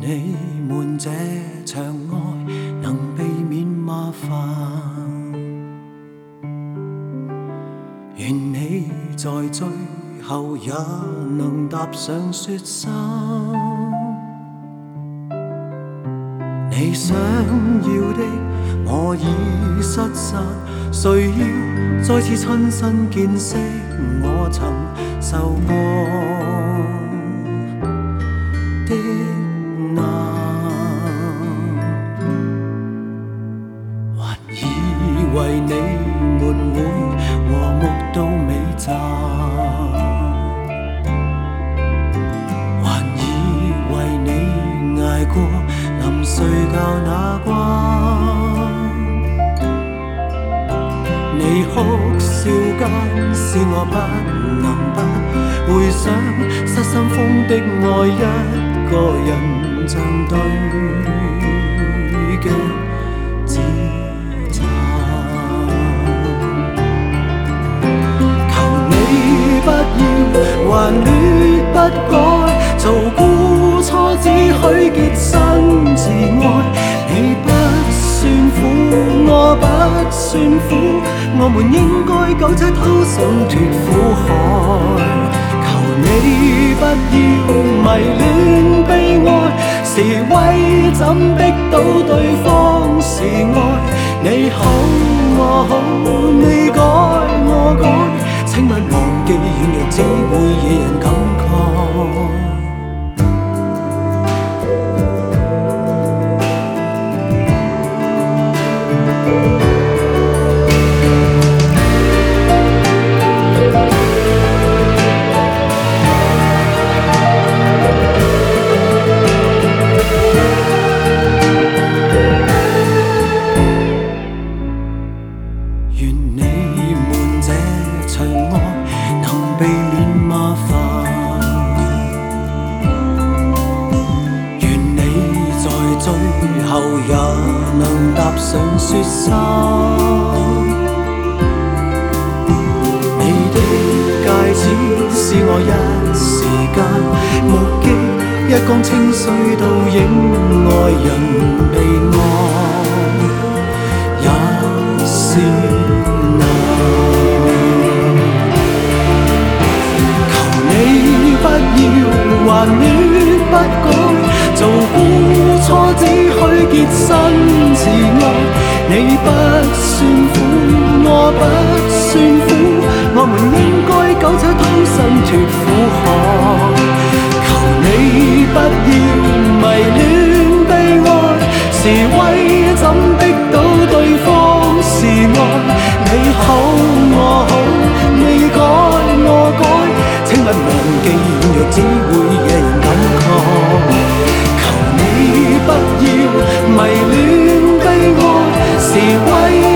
你們這場愛能避免麻煩，願你在最後也能踏上雪山。你想要的我已失散，誰要再次親身見識我曾受過的難，還以為你們會和睦到尾站，還以為你捱過臨睡覺那關，你哭笑間使我不能不回想失心瘋的愛一個人像對鏡自殘。求你不要還戀不改，做孤初只許潔身自愛。你不算苦，我不算苦，我們應該苟且偷生脫苦海。求你不要迷戀悲哀，是為怎逼到對方是愛。你好我好，你改我改，請勿忘記軟弱只會惹人感慨。也能踏上雪山，你的戒指使我一時間目擊一江清水倒影愛人被愛，也是難。求你不要還戀不改，做孤初只許潔身自愛。你不算苦，我不算苦，我們應該苟且偷生脫苦海。求你不要迷戀悲哀，是為怎逼到對方是愛。你好我好，你改我改，請勿忘記軟弱只會惹人感慨。求你不要迷戀悲哀，是為